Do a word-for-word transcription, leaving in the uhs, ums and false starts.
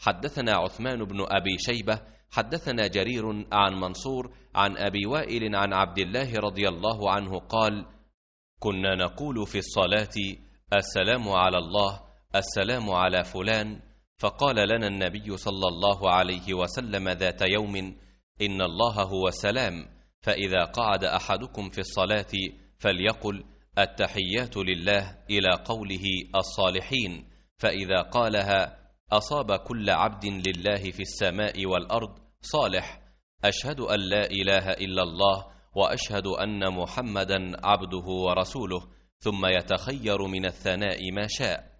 حدثنا عثمان بن أبي شيبة حدثنا جرير عن منصور عن أبي وائل عن عبد الله رضي الله عنه قال: كنا نقول في الصلاة: السلام على الله، السلام على فلان، فقال لنا النبي صلى الله عليه وسلم ذات يوم: إن الله هو السلام، فإذا قعد أحدكم في الصلاة فليقل: التحيات لله إلى قوله الصالحين، فإذا قالها أصاب كل عبد لله في السماء والأرض صالح: أشهد أن لا إله إلا الله وأشهد أن محمدا عبده ورسوله، ثم يتخير من الثناء ما شاء.